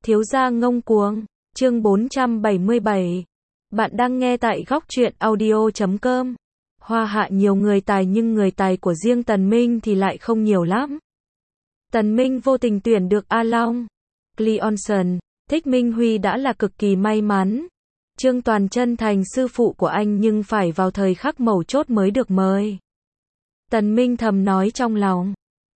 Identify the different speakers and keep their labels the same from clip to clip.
Speaker 1: Thiếu gia ngông cuồng, chương 477. Bạn đang nghe tại góc truyện audio.com. Hoa hạ nhiều người tài nhưng người tài của riêng Tần Minh thì lại không nhiều lắm. Tần Minh vô tình tuyển được A Long, Cleonson, Thích Minh Huy đã là cực kỳ may mắn. Trương Toàn chân thành sư phụ của anh nhưng phải vào thời khắc mấu chốt mới được mời. Tần Minh thầm nói trong lòng.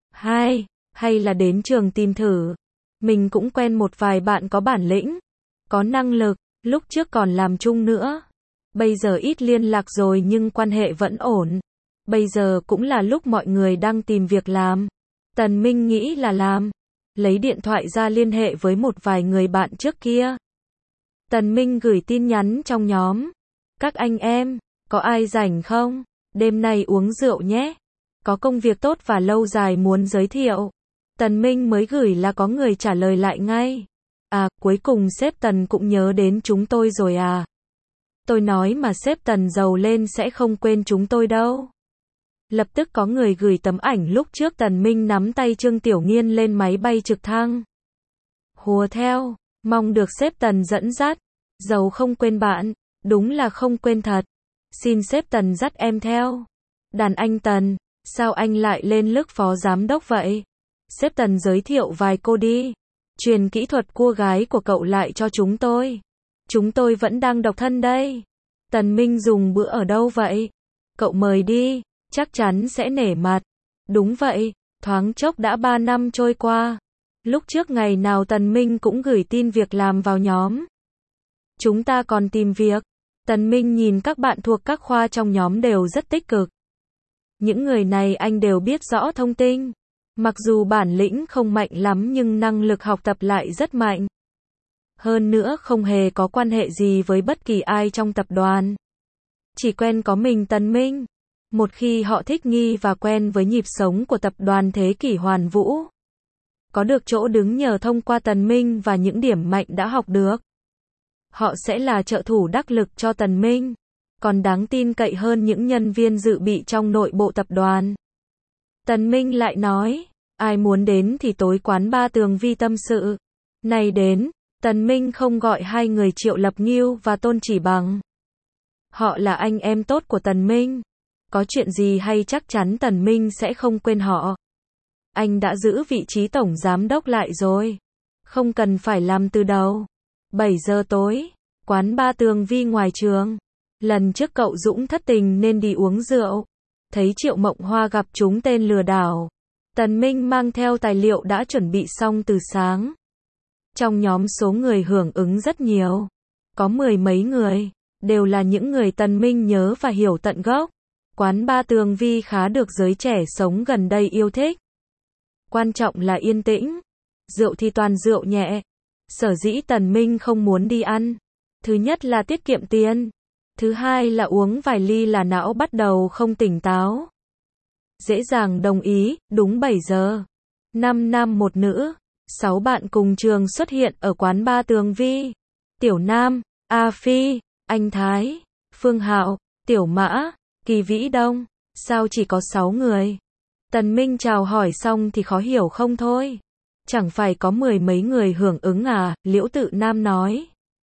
Speaker 1: Hay là đến trường tìm thử. Mình cũng quen một vài bạn có bản lĩnh, có năng lực, lúc trước còn làm chung nữa. Bây giờ ít liên lạc rồi nhưng quan hệ vẫn ổn. Bây giờ cũng là lúc mọi người đang tìm việc làm. Tần Minh nghĩ là làm. Lấy điện thoại ra liên hệ với một vài người bạn trước kia. Tần Minh gửi tin nhắn trong nhóm. Các anh em, có ai rảnh không? Đêm nay uống rượu nhé. Có công việc tốt và lâu dài muốn giới thiệu. Tần Minh mới gửi là có người trả lời lại ngay. À, cuối cùng sếp Tần cũng nhớ đến chúng tôi rồi à. Tôi nói mà sếp Tần giàu lên sẽ không quên chúng tôi đâu. Lập tức có người gửi tấm ảnh lúc trước Tần Minh nắm tay Trương Tiểu Nghiên lên máy bay trực thăng. Hùa theo, mong được sếp Tần dẫn dắt. Giàu không quên bạn, đúng là không quên thật. Xin sếp Tần dắt em theo. Đàn anh Tần, sao anh lại lên lức phó giám đốc vậy? Sếp Tần giới thiệu vài cô đi. Truyền kỹ thuật cua gái của cậu lại cho chúng tôi. Chúng tôi vẫn đang độc thân đây. Tần Minh dùng bữa ở đâu vậy? Cậu mời đi, chắc chắn sẽ nể mặt. Đúng vậy, thoáng chốc đã 3 năm trôi qua. Lúc trước ngày nào Tần Minh cũng gửi tin việc làm vào nhóm. Chúng ta còn tìm việc. Tần Minh nhìn các bạn thuộc các khoa trong nhóm đều rất tích cực. Những người này anh đều biết rõ thông tin. Mặc dù bản lĩnh không mạnh lắm nhưng năng lực học tập lại rất mạnh. Hơn nữa không hề có quan hệ gì với bất kỳ ai trong tập đoàn. Chỉ quen có mình Tần Minh. Một khi họ thích nghi và quen với nhịp sống của tập đoàn thế kỷ hoàn vũ. Có được chỗ đứng nhờ thông qua Tần Minh và những điểm mạnh đã học được. Họ sẽ là trợ thủ đắc lực cho Tần Minh. Còn đáng tin cậy hơn những nhân viên dự bị trong nội bộ tập đoàn. Tần Minh lại nói, ai muốn đến thì tối quán Ba Tường Vi tâm sự. Này đến, Tần Minh không gọi hai người Triệu Lập Ngưu và Tôn Chỉ Bằng. Họ là anh em tốt của Tần Minh. Có chuyện gì hay chắc chắn Tần Minh sẽ không quên họ. Anh đã giữ vị trí tổng giám đốc lại rồi. Không cần phải làm từ đầu. 7 giờ tối, quán Ba Tường Vi ngoài trường. Lần trước cậu Dũng thất tình nên đi uống rượu. Thấy Triệu Mộng Hoa gặp chúng tên lừa đảo. Tần Minh mang theo tài liệu đã chuẩn bị xong từ sáng. Trong nhóm số người hưởng ứng rất nhiều. Có 10 mấy người. Đều là những người Tần Minh nhớ và hiểu tận gốc. Quán Ba Tường Vi khá được giới trẻ sống gần đây yêu thích. Quan trọng là yên tĩnh. Rượu thì toàn rượu nhẹ. Sở dĩ Tần Minh không muốn đi ăn. Thứ nhất là tiết kiệm tiền. Thứ hai là uống vài ly là não bắt đầu không tỉnh táo. Dễ dàng đồng ý, đúng 7 giờ. 5 nam một nữ. 6 bạn cùng trường xuất hiện ở quán Ba Tường Vi. Tiểu Nam, A Phi, Anh Thái, Phương Hạo, Tiểu Mã, Kỳ Vĩ Đông. Sao chỉ có 6 người? Tần Minh chào hỏi xong thì khó hiểu không thôi. Chẳng phải có 10 mấy người hưởng ứng à, Liễu Tự Nam nói.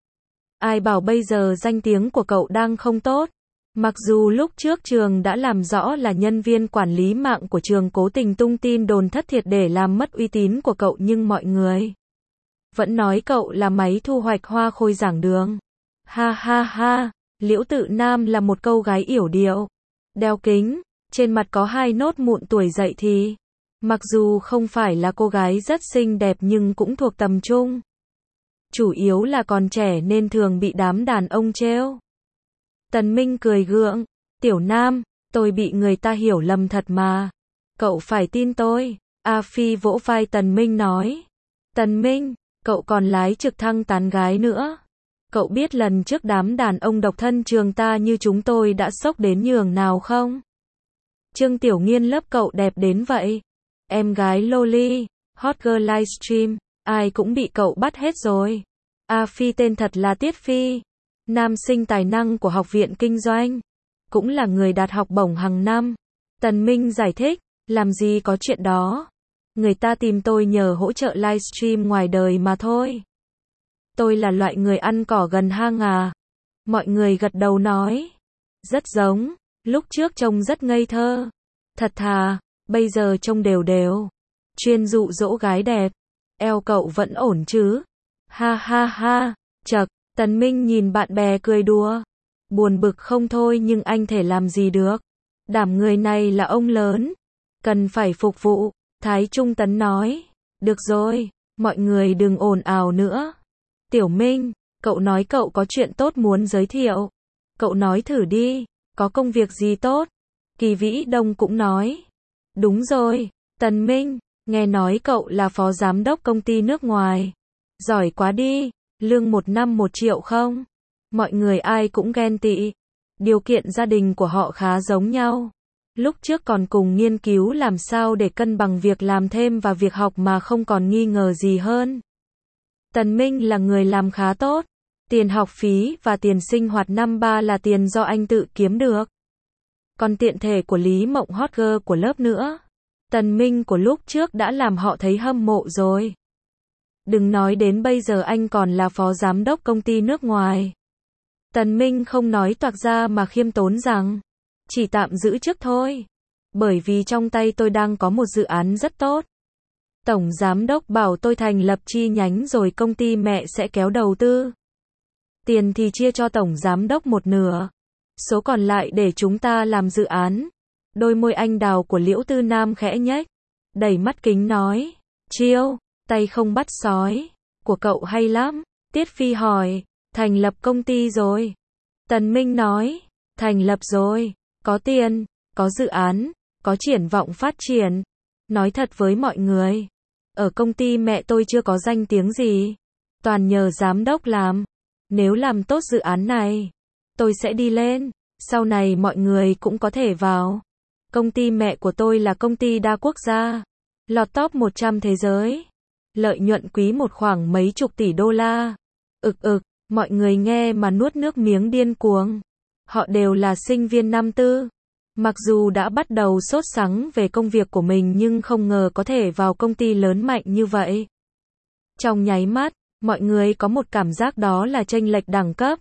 Speaker 1: Ai bảo bây giờ danh tiếng của cậu đang không tốt. Mặc dù lúc trước trường đã làm rõ là nhân viên quản lý mạng của trường cố tình tung tin đồn thất thiệt để làm mất uy tín của cậu nhưng mọi người vẫn nói cậu là máy thu hoạch hoa khôi giảng đường. Ha ha ha, Liễu Tự Nam là một cô gái yểu điệu, đeo kính, trên mặt có 2 nốt mụn tuổi dậy thì. Mặc dù không phải là cô gái rất xinh đẹp nhưng cũng thuộc tầm trung. Chủ yếu là còn trẻ nên thường bị đám đàn ông trêu. Tần Minh cười gượng, Tiểu Nam, tôi bị người ta hiểu lầm thật mà. Cậu phải tin tôi. A Phi vỗ vai Tần Minh nói. Tần Minh, cậu còn lái trực thăng tán gái nữa. Cậu biết lần trước đám đàn ông độc thân trường ta như chúng tôi đã sốc đến nhường nào không? Trương Tiểu Nghiên lớp cậu đẹp đến vậy. Em gái Loli, Hot Girl Livestream, ai cũng bị cậu bắt hết rồi. A Phi tên thật là Tiết Phi. Nam sinh tài năng của Học viện Kinh doanh. Cũng là người đạt học bổng hàng năm. Tần Minh giải thích, làm gì có chuyện đó. Người ta tìm tôi nhờ hỗ trợ livestream ngoài đời mà thôi. Tôi là loại người ăn cỏ gần hang à? Mọi người gật đầu nói. Rất giống, lúc trước trông rất ngây thơ. Thật thà, bây giờ trông đều đều. Chuyên dụ dỗ gái đẹp. Eo cậu vẫn ổn chứ? Ha ha ha, chậc, Tần Minh nhìn bạn bè cười đùa. Buồn bực không thôi nhưng anh thể làm gì được. Đảm người này là ông lớn. Cần phải phục vụ, Thái Trung Tấn nói. Được rồi, mọi người đừng ồn ào nữa. Tiểu Minh, cậu nói cậu có chuyện tốt muốn giới thiệu. Cậu nói thử đi, có công việc gì tốt? Kỳ Vĩ Đông cũng nói. Đúng rồi, Tần Minh, nghe nói cậu là phó giám đốc công ty nước ngoài. Giỏi quá đi, lương 1 năm 1 triệu không? Mọi người ai cũng ghen tị. Điều kiện gia đình của họ khá giống nhau. Lúc trước còn cùng nghiên cứu làm sao để cân bằng việc làm thêm và việc học mà không còn nghi ngờ gì hơn. Tần Minh là người làm khá tốt. Tiền học phí và tiền sinh hoạt năm 3 là tiền do anh tự kiếm được. Còn tiện thể của Lý Mộng hot girl của lớp nữa. Tần Minh của lúc trước đã làm họ thấy hâm mộ rồi. Đừng nói đến bây giờ anh còn là phó giám đốc công ty nước ngoài. Tần Minh không nói toạc ra mà khiêm tốn rằng, chỉ tạm giữ trước thôi. Bởi vì trong tay tôi đang có một dự án rất tốt. Tổng giám đốc bảo tôi thành lập chi nhánh rồi công ty mẹ sẽ kéo đầu tư. Tiền thì chia cho tổng giám đốc một nửa. Số còn lại để chúng ta làm dự án. Đôi môi anh đào của Liễu Tư Nam khẽ nhếch. Đẩy mắt kính nói. Chiêu, tay không bắt sói. Của cậu hay lắm. Tiết Phi hỏi. Thành lập công ty rồi. Tần Minh nói. Thành lập rồi. Có tiền, có dự án, có triển vọng phát triển. Nói thật với mọi người. Ở công ty mẹ tôi chưa có danh tiếng gì. Toàn nhờ giám đốc làm. Nếu làm tốt dự án này, tôi sẽ đi lên. Sau này mọi người cũng có thể vào. Công ty mẹ của tôi là công ty đa quốc gia. Lọt top 100 thế giới. Lợi nhuận quý một khoảng mấy chục tỷ đô la. Mọi người nghe mà nuốt nước miếng điên cuồng. Họ đều là sinh viên năm tư. Mặc dù đã bắt đầu sốt sắng về công việc của mình nhưng không ngờ có thể vào công ty lớn mạnh như vậy. Trong nháy mắt, mọi người có một cảm giác đó là chênh lệch đẳng cấp.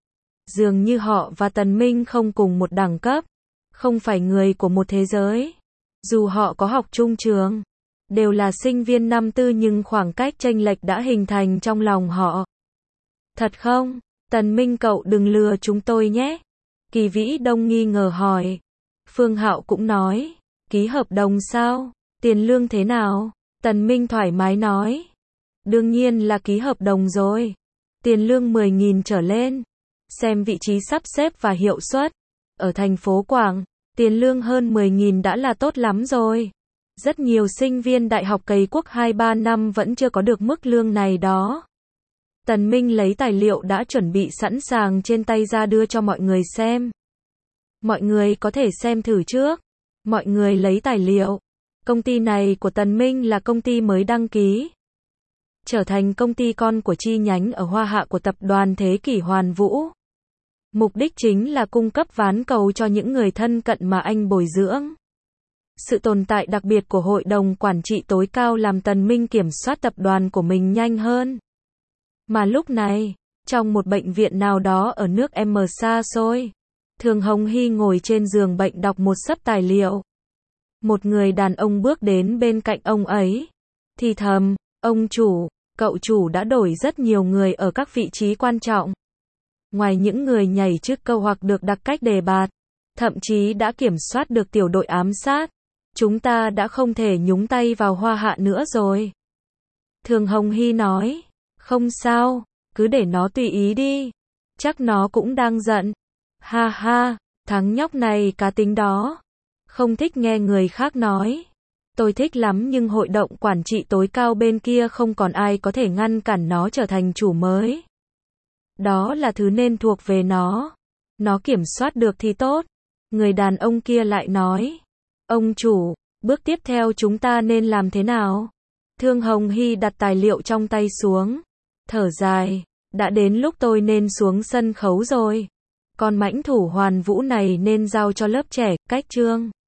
Speaker 1: Dường như họ và Tần Minh không cùng một đẳng cấp. Không phải người của một thế giới. Dù họ có học chung trường. Đều là sinh viên năm tư nhưng khoảng cách chênh lệch đã hình thành trong lòng họ. Thật không? Tần Minh cậu đừng lừa chúng tôi nhé. Kỳ Vĩ Đông nghi ngờ hỏi. Phương Hạo cũng nói. Ký hợp đồng sao? Tiền lương thế nào? Tần Minh thoải mái nói. Đương nhiên là ký hợp đồng rồi. Tiền lương 10.000 trở lên. Xem vị trí sắp xếp và hiệu suất. Ở thành phố Quảng, tiền lương hơn 10.000 đã là tốt lắm rồi. Rất nhiều sinh viên đại học cày cuốc 2-3 năm vẫn chưa có được mức lương này đó. Tần Minh lấy tài liệu đã chuẩn bị sẵn sàng trên tay ra đưa cho mọi người xem. Mọi người có thể xem thử trước. Mọi người lấy tài liệu. Công ty này của Tần Minh là công ty mới đăng ký. Trở thành công ty con của chi nhánh ở Hoa Hạ của tập đoàn Thế Kỷ Hoàn Vũ. Mục đích chính là cung cấp ván cầu cho những người thân cận mà anh bồi dưỡng. Sự tồn tại đặc biệt của hội đồng quản trị tối cao làm Tần Minh kiểm soát tập đoàn của mình nhanh hơn. Mà lúc này, trong một bệnh viện nào đó ở nước M xa xôi, Thường Hồng Hy ngồi trên giường bệnh đọc một xấp tài liệu. Một người đàn ông bước đến bên cạnh ông ấy. Thì thầm, ông chủ, cậu chủ đã đổi rất nhiều người ở các vị trí quan trọng. Ngoài những người nhảy chức câu hoặc được đặc cách đề bạt, thậm chí đã kiểm soát được tiểu đội ám sát. Chúng ta đã không thể nhúng tay vào Hoa Hạ nữa rồi. Thường Hồng Hy nói, không sao, cứ để nó tùy ý đi. Chắc nó cũng đang giận. Ha ha, thằng nhóc này cá tính đó. Không thích nghe người khác nói. Tôi thích lắm nhưng hội đồng quản trị tối cao bên kia không còn ai có thể ngăn cản nó trở thành chủ mới. Đó là thứ nên thuộc về nó. Nó kiểm soát được thì tốt. Người đàn ông kia lại nói. Ông chủ, bước tiếp theo chúng ta nên làm thế nào? Thương Hồng Hy đặt tài liệu trong tay xuống. Thở dài. Đã đến lúc tôi nên xuống sân khấu rồi. Con mãnh thủ Hoàn Vũ này nên giao cho lớp trẻ, cách chương.